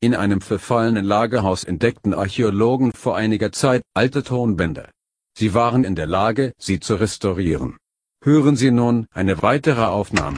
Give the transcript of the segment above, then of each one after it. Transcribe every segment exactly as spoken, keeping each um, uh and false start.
In einem verfallenen Lagerhaus entdeckten Archäologen vor einiger Zeit alte Tonbänder. Sie waren in der Lage, sie zu restaurieren. Hören Sie nun eine weitere Aufnahme.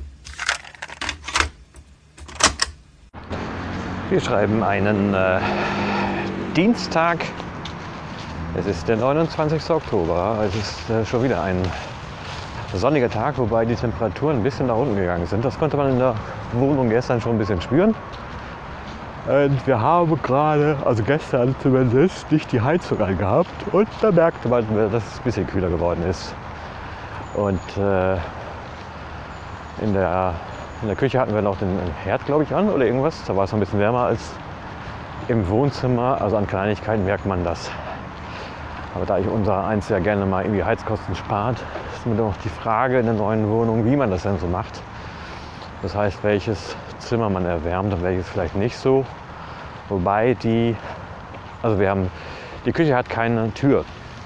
Wir schreiben einen äh, Dienstag. Es ist der neunundzwanzigste Oktober. Es ist äh, schon wieder ein sonniger Tag, wobei die Temperaturen ein bisschen nach unten gegangen sind. Das konnte man in der Wohnung gestern schon ein bisschen spüren. Und wir haben gerade, also gestern zumindest, nicht die Heizung angehabt. Und da merkte man, dass es ein bisschen kühler geworden ist. Und äh, in der In der Küche hatten wir noch den Herd, glaube ich, an oder irgendwas. Da war es noch ein bisschen wärmer als im Wohnzimmer. Also an Kleinigkeiten merkt man das. Aber da ich unser eins ja gerne mal irgendwie Heizkosten spart, ist mir doch die Frage in der neuen Wohnung, wie man das denn so macht. Das heißt, welches Zimmer man erwärmt und welches vielleicht nicht so. Wobei die, also wir haben, die Küche hat keine Tür.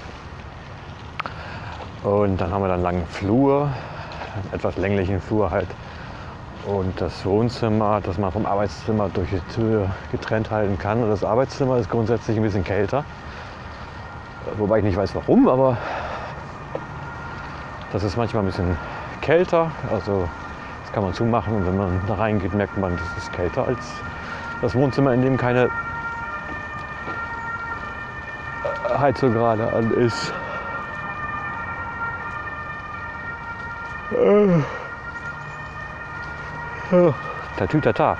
Und dann haben wir dann einen langen Flur, einen etwas länglichen Flur halt. Und das Wohnzimmer, das man vom Arbeitszimmer durch die Tür getrennt halten kann. Und das Arbeitszimmer ist grundsätzlich ein bisschen kälter. Wobei ich nicht weiß warum, aber das ist manchmal ein bisschen kälter. Also das kann man zumachen und wenn man da reingeht, merkt man, das ist kälter als das Wohnzimmer, in dem keine Heizung gerade an ist. Äh. Tatütata.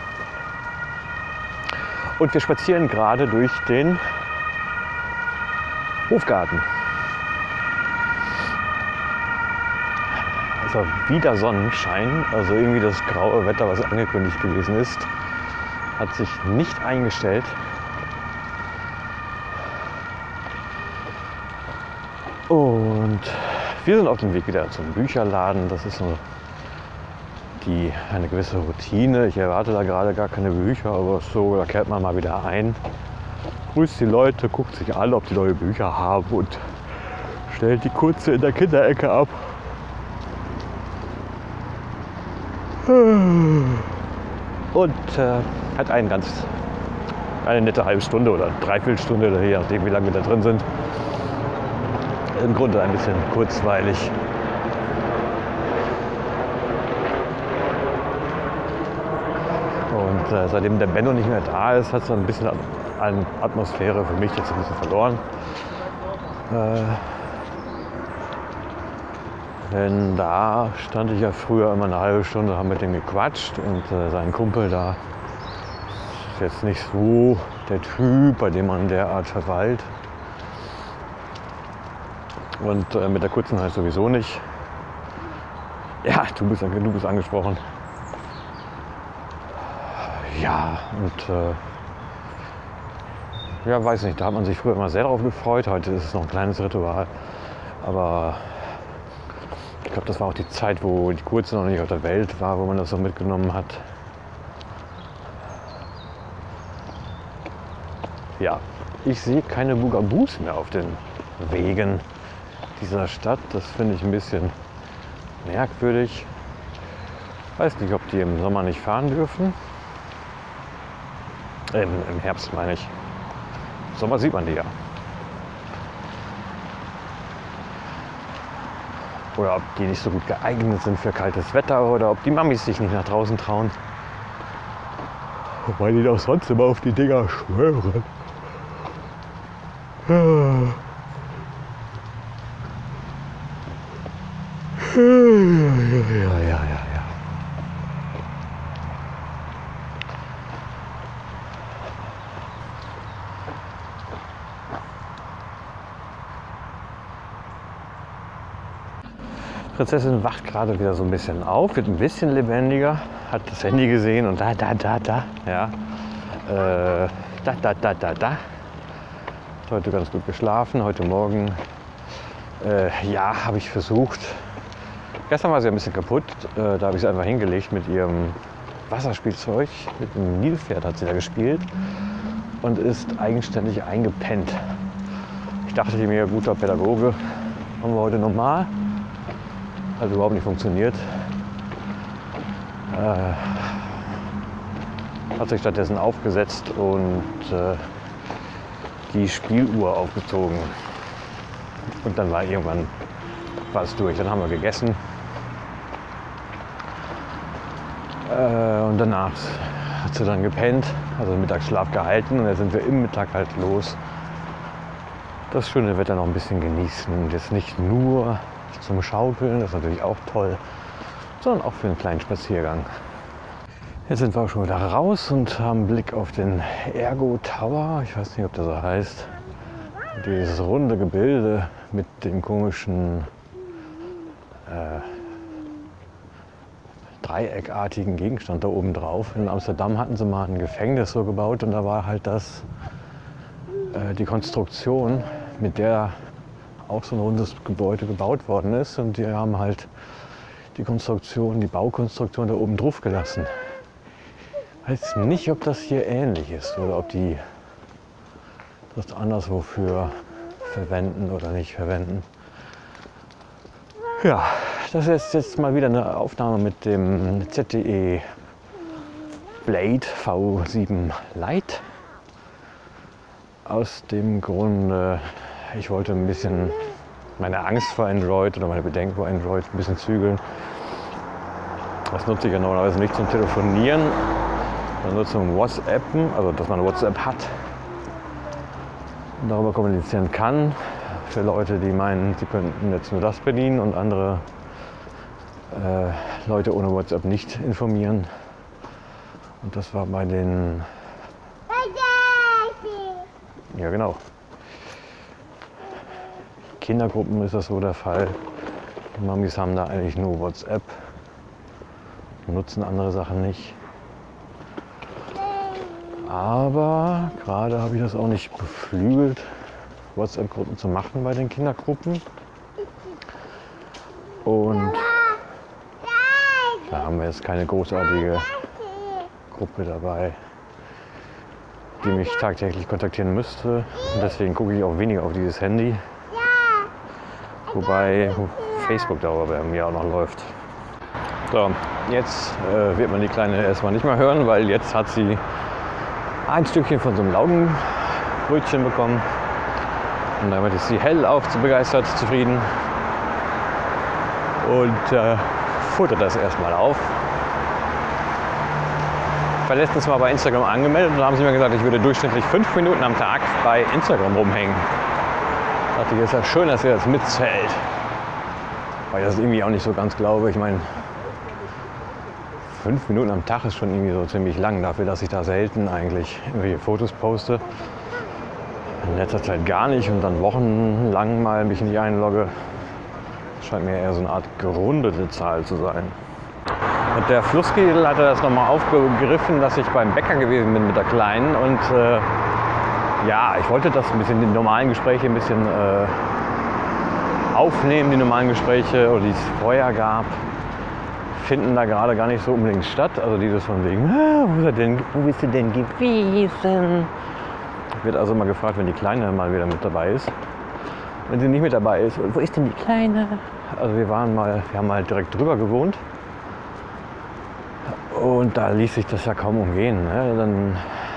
Und wir spazieren gerade durch den Hofgarten. Also wieder Sonnenschein, also irgendwie das graue Wetter, was angekündigt gewesen ist, hat sich nicht eingestellt. Und wir sind auf dem Weg wieder zum Bücherladen. Das ist so die eine gewisse Routine. Ich erwarte da gerade gar keine Bücher, aber so, da kehrt man mal wieder ein, grüßt die Leute, guckt sich an, ob die neue Bücher haben und stellt die kurze in der Kinderecke ab. Und äh, hat einen ganz, eine nette halbe Stunde oder Dreiviertelstunde, oder je nachdem, wie lange wir da drin sind. Im Grunde ein bisschen kurzweilig. Und äh, seitdem der Benno nicht mehr da ist, hat es so ein bisschen an Atmosphäre für mich jetzt ein bisschen verloren. Äh, denn da stand ich ja früher immer eine halbe Stunde, haben mit dem gequatscht und äh, sein Kumpel da ist jetzt nicht so der Typ, bei dem man derart verweilt. Und äh, mit der kurzen halt sowieso nicht. Ja, du bist, du bist angesprochen. Ja, und äh, ja, weiß nicht, da hat man sich früher immer sehr drauf gefreut. Heute ist es noch ein kleines Ritual. Aber ich glaube, das war auch die Zeit, wo die Kurze noch nicht auf der Welt war, wo man das so mitgenommen hat. Ja, ich sehe keine Bugabus mehr auf den Wegen dieser Stadt. Das finde ich ein bisschen merkwürdig. Ich weiß nicht, ob die im Sommer nicht fahren dürfen. Im, Im Herbst meine ich. Im Sommer sieht man die ja. Oder ob die nicht so gut geeignet sind für kaltes Wetter oder ob die Mamis sich nicht nach draußen trauen. Wobei die doch sonst immer auf die Dinger schwören. Ja. Ja, ja, ja, ja. Prinzessin wacht gerade wieder so ein bisschen auf, wird ein bisschen lebendiger, hat das Handy gesehen und da, da, da, da, ja, äh, da, da, da, da, da. Hat heute ganz gut geschlafen, heute Morgen, äh, ja, habe ich versucht. Gestern war sie ein bisschen kaputt, äh, da habe ich sie einfach hingelegt mit ihrem Wasserspielzeug, mit dem Nilpferd hat sie da gespielt und ist eigenständig eingepennt. Ich dachte mir, guter Pädagoge, machen wir heute normal. Hat überhaupt nicht funktioniert. Äh, hat sich stattdessen aufgesetzt und äh, die Spieluhr aufgezogen. Und dann war irgendwann war es durch. Dann haben wir gegessen. Äh, und danach hat sie dann gepennt, also Mittagsschlaf gehalten und dann sind wir im Mittag halt los. Das schöne Wetter noch ein bisschen genießen und jetzt nicht nur zum Schaukeln, das ist natürlich auch toll, sondern auch für einen kleinen Spaziergang. Jetzt sind wir auch schon wieder raus und haben Blick auf den Ergo Tower. Ich weiß nicht, ob das so heißt. Dieses runde Gebilde mit dem komischen äh, dreieckartigen Gegenstand da oben drauf. In Amsterdam hatten sie mal ein Gefängnis so gebaut und da war halt das äh, die Konstruktion, mit der auch so ein rundes Gebäude gebaut worden ist. Und die haben halt die Konstruktion, die Baukonstruktion da oben drauf gelassen. Ich weiß nicht, ob das hier ähnlich ist oder ob die das anderswo für verwenden oder nicht verwenden. Ja, das ist jetzt mal wieder eine Aufnahme mit dem Z T E Blade V sieben Lite. Aus dem Grunde, ich wollte ein bisschen meine Angst vor Android oder meine Bedenken vor Android ein bisschen zügeln. Das nutze ich ja normalerweise nicht zum Telefonieren, sondern nur zum WhatsAppen, also dass man WhatsApp hat und darüber kommunizieren kann. Für Leute, die meinen, sie könnten jetzt nur das bedienen und andere äh, Leute ohne WhatsApp nicht informieren. Und das war bei den... Ja, genau. Kindergruppen ist das so der Fall. Die Mamis haben da eigentlich nur WhatsApp, nutzen andere Sachen nicht. Aber gerade habe ich das auch nicht beflügelt, WhatsApp-Gruppen zu machen bei den Kindergruppen. Und da haben wir jetzt keine großartige Gruppe dabei, die mich tagtäglich kontaktieren müsste. Und deswegen gucke ich auch weniger auf dieses Handy. Wobei Facebook darüber bei mir auch noch läuft. So, jetzt äh, wird man die Kleine erstmal nicht mehr hören, weil jetzt hat sie ein Stückchen von so einem Laugenbrötchen bekommen. Und damit ist sie hellauf begeistert, zufrieden. Und äh, futtert das erstmal auf. Ich war letztens mal bei Instagram angemeldet und da haben sie mir gesagt, ich würde durchschnittlich fünf Minuten am Tag bei Instagram rumhängen. Da dachte ich, ist ja schön, dass ihr das mitzählt. Weil ich das irgendwie auch nicht so ganz glaube. Ich meine, fünf Minuten am Tag ist schon irgendwie so ziemlich lang dafür, dass ich da selten eigentlich irgendwelche Fotos poste. In letzter Zeit gar nicht und dann wochenlang mal mich nicht einlogge. Das scheint mir eher so eine Art gerundete Zahl zu sein. Und der Flusskegel hatte das nochmal aufgegriffen, dass ich beim Bäcker gewesen bin mit der Kleinen. Und äh, ja, ich wollte das ein bisschen, die normalen Gespräche ein bisschen äh, aufnehmen, die normalen Gespräche, oder die es vorher gab, finden da gerade gar nicht so unbedingt statt. Also dieses von wegen, ah, wo, ist er denn, wo bist du denn gewesen? Wird also mal gefragt, wenn die Kleine mal wieder mit dabei ist. Wenn sie nicht mit dabei ist, wo ist denn die Kleine? Also wir waren mal, wir haben mal direkt drüber gewohnt. Und da ließ sich das ja kaum umgehen. Ne? Dann,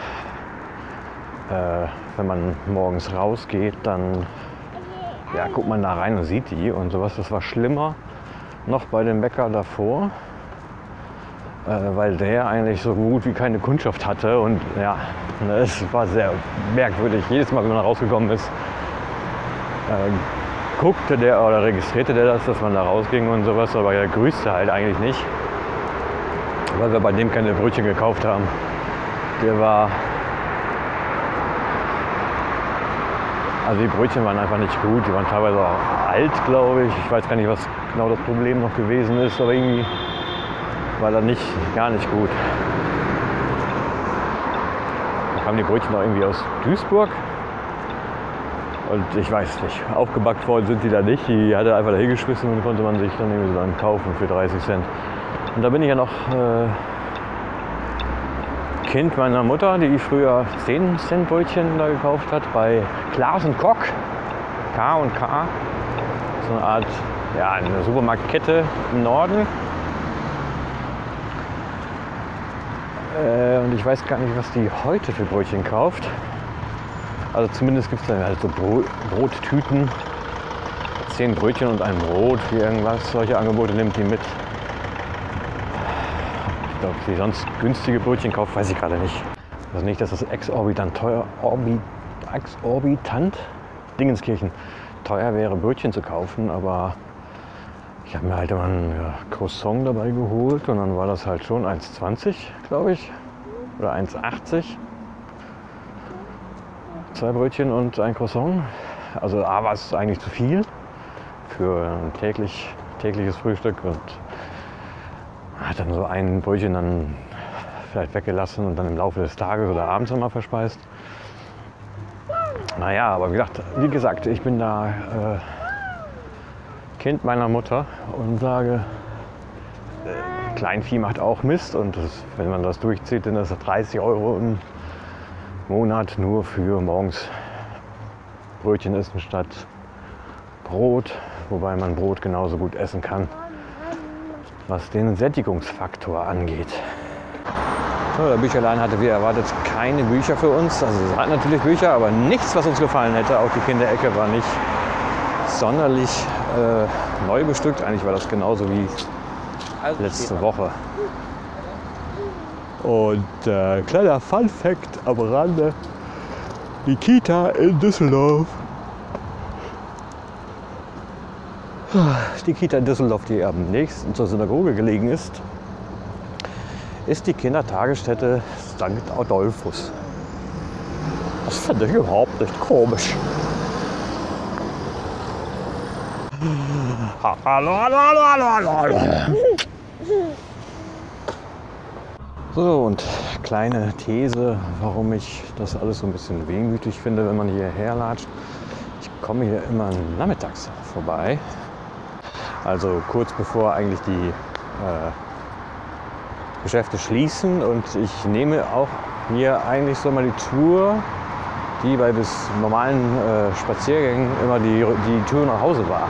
äh, wenn man morgens rausgeht, dann ja, guckt man da rein und sieht die und sowas. Das war schlimmer noch bei dem Bäcker davor, äh, weil der eigentlich so gut wie keine Kundschaft hatte. Und ja, es war sehr merkwürdig. Jedes Mal, wenn man rausgekommen ist, äh, guckte der oder registrierte der das, dass man da rausging und sowas, aber er grüßte halt eigentlich nicht. Weil wir bei dem keine Brötchen gekauft haben. Der war... Also die Brötchen waren einfach nicht gut, die waren teilweise auch alt, glaube ich. Ich weiß gar nicht, was genau das Problem noch gewesen ist, aber irgendwie war das nicht, gar nicht gut. Da kamen die Brötchen auch irgendwie aus Duisburg. Und ich weiß nicht, aufgebackt worden sind die da nicht. Die hat er einfach da hingeschmissen und konnte man sich dann irgendwie so dann kaufen für dreißig Cent. Und da bin ich ja noch äh, Kind meiner Mutter, die früher zehn Cent Brötchen da gekauft hat bei Klaas und Kock, K und K, so eine Art, ja, eine Supermarktkette im Norden. Äh, und ich weiß gar nicht, was die heute für Brötchen kauft. Also zumindest gibt es da halt so Brot, Brottüten. Zehn Brötchen und ein Brot für irgendwas. Solche Angebote nimmt die mit. Ich glaube, ob sie sonst günstige Brötchen kauft, weiß ich gerade nicht. Also nicht, dass das exorbitant teuer, orbi, exorbitant Dingenskirchen teuer wäre, Brötchen zu kaufen, aber ich habe mir halt immer ein ja, Croissant dabei geholt und dann war das halt schon eins zwanzig, glaube ich, oder eins achtzig. Zwei Brötchen und ein Croissant. Also A war es eigentlich zu viel für ein täglich, tägliches Frühstück und hat dann so ein Brötchen dann vielleicht weggelassen und dann im Laufe des Tages oder abends nochmal verspeist. Naja, aber wie gesagt, wie gesagt, ich bin da äh, Kind meiner Mutter und sage, äh, Kleinvieh macht auch Mist und das, wenn man das durchzieht, dann ist das dreißig Euro im Monat nur für morgens Brötchen essen statt Brot, wobei man Brot genauso gut essen kann, was den Sättigungsfaktor angeht. So, der Bücherladen hatte wie erwartet keine Bücher für uns. Also es hatten natürlich Bücher, aber nichts, was uns gefallen hätte. Auch die Kinderecke war nicht sonderlich äh, neu bestückt. Eigentlich war das genauso wie letzte Woche. Und äh, kleiner Fun Fact am Rande: Die Kita in Düsseldorf. Die Kita in Düsseldorf, die am nächsten zur Synagoge gelegen ist, ist die Kindertagesstätte Sankt Adolphus. Das finde ich überhaupt nicht komisch. Hallo, hallo, hallo, hallo, hallo. So, und kleine These, warum ich das alles so ein bisschen wehmütig finde, wenn man hierher latscht. Ich komme hier immer nachmittags vorbei. Also kurz bevor eigentlich die äh, Geschäfte schließen, und ich nehme auch mir eigentlich so mal die Tour, die bei bis normalen äh, Spaziergängen immer die, die Tour nach Hause war.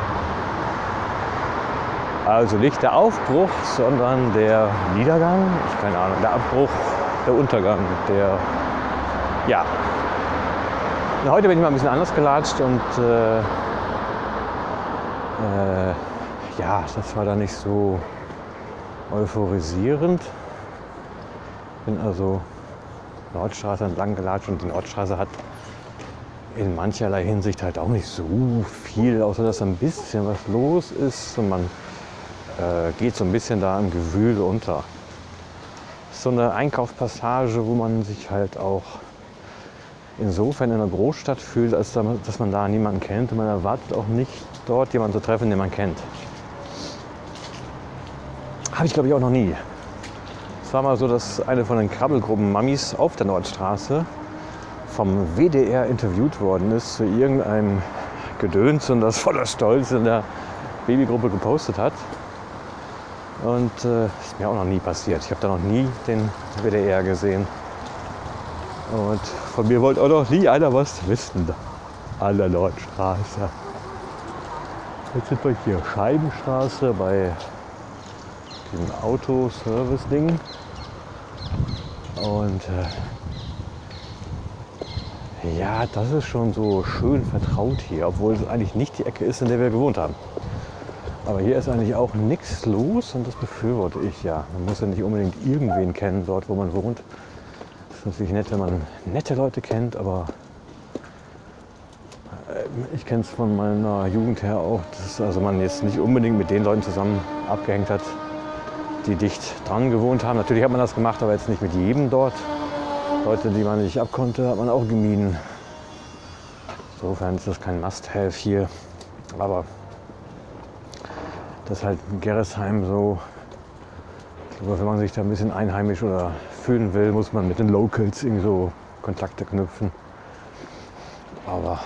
Also nicht der Aufbruch, sondern der Niedergang, ich keine Ahnung, der Abbruch, der Untergang, der, ja. Und heute bin ich mal ein bisschen anders gelatscht und äh, äh, ja, das war dann nicht so euphorisierend. Bin also Nordstraße entlang gelatscht und die Nordstraße hat in mancherlei Hinsicht halt auch nicht so viel, außer dass ein bisschen was los ist und man äh, geht so ein bisschen da im Gewühl unter. So eine Einkaufspassage, wo man sich halt auch insofern in einer Großstadt fühlt, als dass man da niemanden kennt und man erwartet auch nicht dort jemanden zu treffen, den man kennt. Habe ich glaube ich auch noch nie. Es war mal so, dass eine von den Krabbelgruppen Mamis auf der Nordstraße vom W D R interviewt worden ist zu irgendeinem Gedöns und das voller Stolz in der Babygruppe gepostet hat. Und äh, ist mir auch noch nie passiert. Ich habe da noch nie den W D R gesehen. Und von mir wollte auch noch nie einer was wissen an der Nordstraße. Jetzt sind wir hier Scheibenstraße bei dem Autoservice-Ding. Und äh, ja, das ist schon so schön vertraut hier, obwohl es eigentlich nicht die Ecke ist, in der wir gewohnt haben. Aber hier ist eigentlich auch nichts los und das befürworte ich ja. Man muss ja nicht unbedingt irgendwen kennen dort, wo man wohnt. Es ist natürlich nett, wenn man nette Leute kennt, aber ich kenne es von meiner Jugend her auch, dass also man jetzt nicht unbedingt mit den Leuten zusammen abgehängt hat, die dicht dran gewohnt haben. Natürlich hat man das gemacht, aber jetzt nicht mit jedem dort. Leute, die man nicht abkonnte, hat man auch gemieden. Insofern ist das kein Must-Have hier. Aber das ist halt in Gerresheim so. Ich glaube, wenn man sich da ein bisschen einheimisch oder fühlen will, muss man mit den Locals irgendwie so Kontakte knüpfen. Aber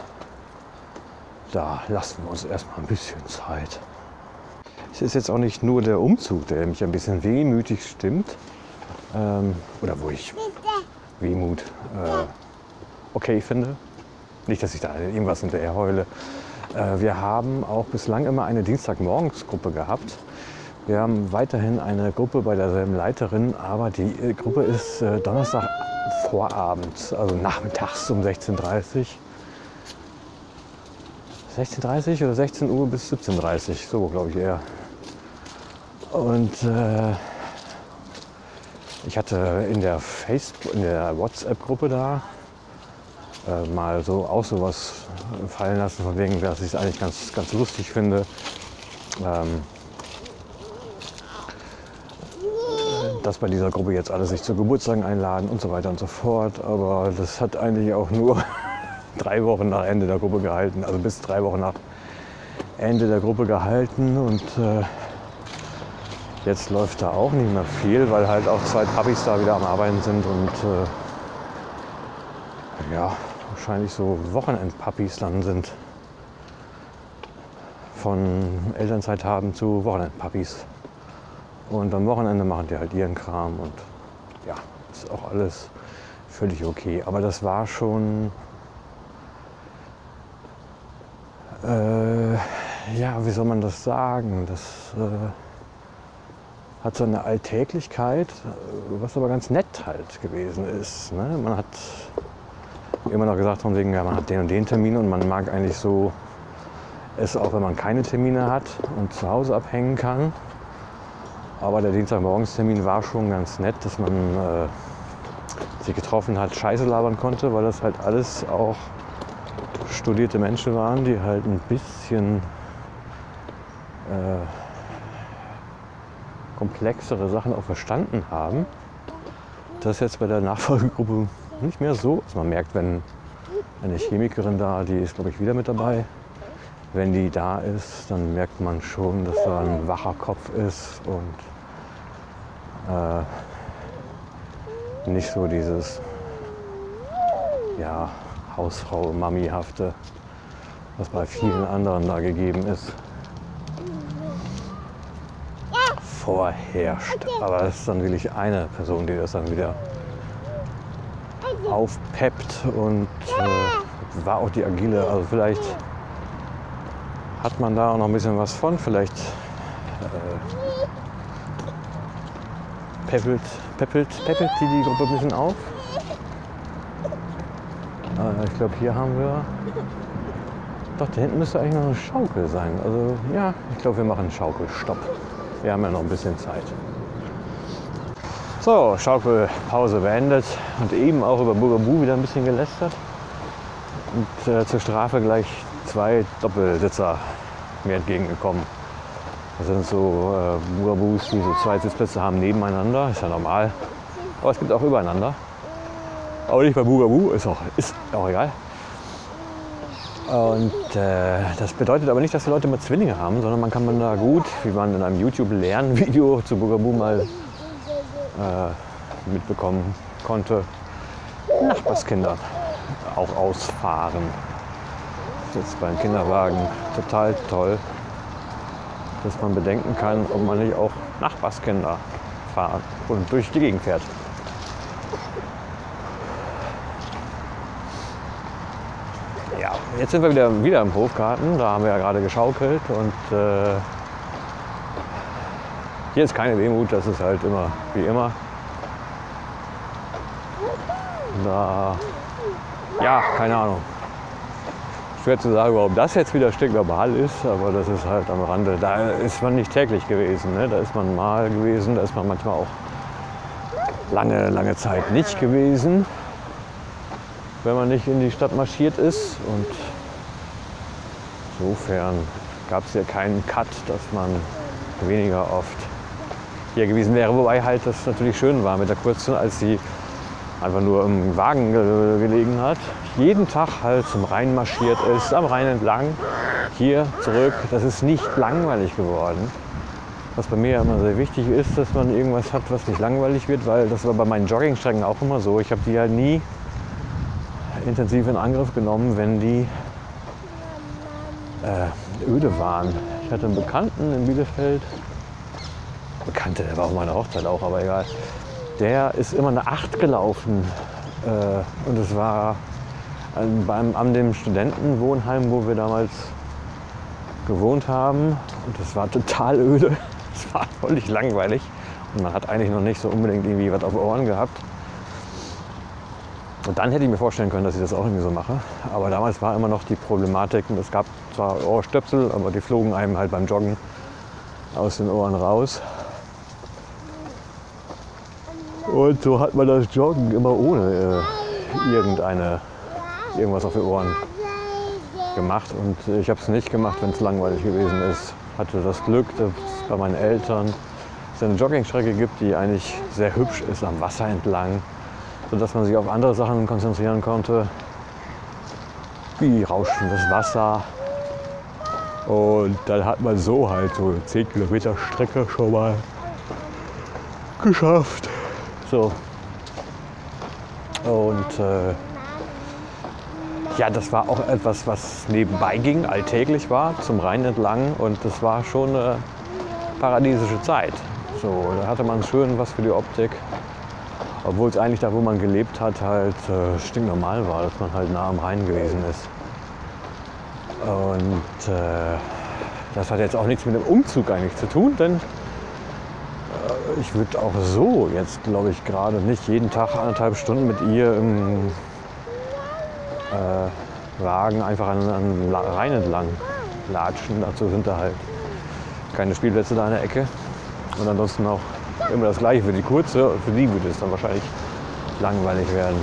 da lassen wir uns erstmal ein bisschen Zeit. Es ist jetzt auch nicht nur der Umzug, der mich ein bisschen wehmütig stimmt. Ähm, oder wo ich Wehmut äh, okay finde. Nicht, dass ich da irgendwas hinterher heule. Äh, wir haben auch bislang immer eine Dienstagmorgensgruppe gehabt, Wir haben weiterhin eine Gruppe bei derselben Leiterin, aber die Gruppe ist äh, Donnerstag Vorabend, also nachmittags um sechzehn Uhr dreißig. sechzehn Uhr dreißig oder sechzehn Uhr bis siebzehn Uhr dreißig, so glaube ich eher. Und äh, ich hatte in der Facebook, in der WhatsApp-Gruppe da äh, mal so auch sowas fallen lassen, von wegen, dass ich es eigentlich ganz, ganz lustig finde. Ähm, dass bei dieser Gruppe jetzt alle sich zu Geburtstagen einladen und so weiter und so fort. Aber das hat eigentlich auch nur drei Wochen nach Ende der Gruppe gehalten, also bis drei Wochen nach Ende der Gruppe gehalten. Und äh, jetzt läuft da auch nicht mehr viel, weil halt auch zwei Papis da wieder am Arbeiten sind und äh, ja, wahrscheinlich so Wochenendpapis dann sind. Von Elternzeit haben zu Wochenendpapis. Und am Wochenende machen die halt ihren Kram und ja, ist auch alles völlig okay. Aber das war schon, äh, ja, wie soll man das sagen? Das äh, hat so eine Alltäglichkeit, was aber ganz nett halt gewesen ist. Ne? Man hat immer noch gesagt, von wegen, ja, man hat den und den Termin und man mag eigentlich so es auch, wenn man keine Termine hat und zu Hause abhängen kann. Aber der Dienstagmorgenstermin war schon ganz nett, dass man äh, sich getroffen hat, Scheiße labern konnte, weil das halt alles auch studierte Menschen waren, die halt ein bisschen äh, komplexere Sachen auch verstanden haben. Das ist jetzt bei der Nachfolgegruppe nicht mehr so. Also man merkt, wenn eine Chemikerin da, die ist glaube ich wieder mit dabei, wenn die da ist, dann merkt man schon, dass da ein wacher Kopf ist und äh, nicht so dieses ja, Hausfrau, Mami-hafte, was bei vielen anderen da gegeben ist, vorherrscht. Aber es ist dann wirklich eine Person, die das dann wieder aufpeppt und äh, war auch die agile. Also vielleicht hat man da auch noch ein bisschen was von. Vielleicht äh, peppelt, peppelt, peppelt die die Gruppe ein bisschen auf. Äh, ich glaube, hier haben wir... Doch, da hinten müsste eigentlich noch eine Schaukel sein. Also ja, ich glaube, wir machen Schaukelstopp. Wir haben ja noch ein bisschen Zeit. So, Schaukelpause beendet und eben auch über Bugaboo wieder ein bisschen gelästert. Und äh, zur Strafe gleich zwei Doppelsitzer mir entgegengekommen. Das sind so äh, Bugaboos, die so zwei Sitzplätze haben nebeneinander, ist ja normal. Aber es gibt auch übereinander. Aber nicht bei Bugaboo, ist auch, ist auch egal. Und äh, das bedeutet aber nicht, dass die Leute mal Zwillinge haben, sondern man kann man da gut, wie man in einem YouTube-Lernvideo zu Bugaboo mal äh, mitbekommen konnte, Nachbarskinder auch ausfahren. Jetzt beim Kinderwagen total toll, dass man bedenken kann, ob man nicht auch Nachbarskinder fahren und durch die Gegend fährt. Ja, jetzt sind wir wieder, wieder im Hofgarten, da haben wir ja gerade geschaukelt und äh, hier ist keine Wehmut, das ist halt immer wie immer. Da, ja, keine Ahnung. Schwer zu sagen, warum das jetzt wieder stinknormal ist, aber das ist halt am Rande. Da ist man nicht täglich gewesen, ne? Da ist man mal gewesen, da ist man manchmal auch lange, lange Zeit nicht gewesen, wenn man nicht in die Stadt marschiert ist. Und insofern gab es hier keinen Cut, dass man weniger oft hier gewesen wäre. Wobei halt das natürlich schön war mit der Kurzen, als sie einfach nur im Wagen gelegen hat, jeden Tag halt zum Rhein marschiert ist, am Rhein entlang, hier zurück. Das ist nicht langweilig geworden. Was bei mir immer sehr wichtig ist, dass man irgendwas hat, was nicht langweilig wird, weil das war bei meinen Joggingstrecken auch immer so. Ich habe die halt nie intensiv in Angriff genommen, wenn die äh, öde waren. Ich hatte einen Bekannten in Bielefeld, Bekannte, der war auf meiner Hochzeit auch, aber egal. Der ist immer eine acht gelaufen äh, und es war an, beim, an dem Studentenwohnheim, wo wir damals gewohnt haben, und es war total öde. Es war völlig langweilig und man hat eigentlich noch nicht so unbedingt irgendwie was auf Ohren gehabt. Und dann hätte ich mir vorstellen können, dass ich das auch irgendwie so mache. Aber damals war immer noch die Problematik, es gab zwar Ohrstöpsel, aber die flogen einem halt beim Joggen aus den Ohren raus. Und so hat man das Joggen immer ohne äh, irgendeine, irgendwas auf die Ohren gemacht. Und ich habe es nicht gemacht, wenn es langweilig gewesen ist. Hatte das Glück, dass es bei meinen Eltern es eine Joggingstrecke gibt, die eigentlich sehr hübsch ist, am Wasser entlang, sodass man sich auf andere Sachen konzentrieren konnte, wie rauschendes Wasser. Und dann hat man so halt so zehn Kilometer Strecke schon mal geschafft. So. Und äh, ja, das war auch etwas, was nebenbei ging, alltäglich war, zum Rhein entlang. Und das war schon eine paradiesische Zeit. So, da hatte man schön was für die Optik. Obwohl es eigentlich da, wo man gelebt hat, halt äh, stinknormal war, dass man halt nah am Rhein gewesen ist. Und äh, das hat jetzt auch nichts mit dem Umzug eigentlich zu tun, denn äh, ich würde auch so jetzt, glaube ich, gerade nicht jeden Tag anderthalb Stunden mit ihr im äh, Wagen einfach an, an Rhein entlang latschen. Dazu sind da halt keine Spielplätze da in der Ecke. Und ansonsten auch immer das Gleiche für die kurze. Und für die würde es dann wahrscheinlich langweilig werden.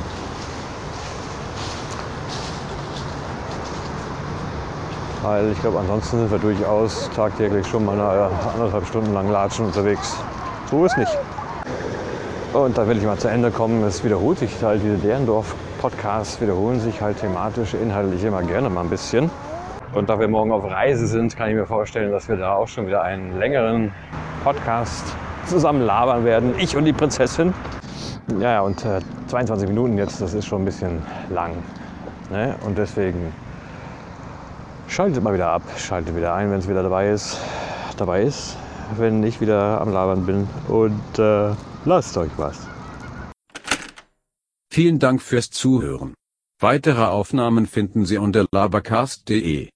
Weil ich glaube, ansonsten sind wir durchaus tagtäglich schon mal eine, anderthalb Stunden lang latschen unterwegs. So ist nicht. Und da will ich mal zu Ende kommen. Es wiederholt sich halt, diese Derendorf-Podcasts wiederholen sich halt thematisch, inhaltlich immer gerne mal ein bisschen. Und da wir morgen auf Reise sind, kann ich mir vorstellen, dass wir da auch schon wieder einen längeren Podcast zusammen labern werden. Ich und die Prinzessin. Ja, ja, und äh, zweiundzwanzig Minuten jetzt, das ist schon ein bisschen lang. Ne? Und deswegen schaltet mal wieder ab, schaltet wieder ein, wenn es wieder dabei ist. Dabei ist, wenn ich wieder am Labern bin. Und äh, lasst euch was. Vielen Dank fürs Zuhören. Weitere Aufnahmen finden Sie unter labercast punkt de.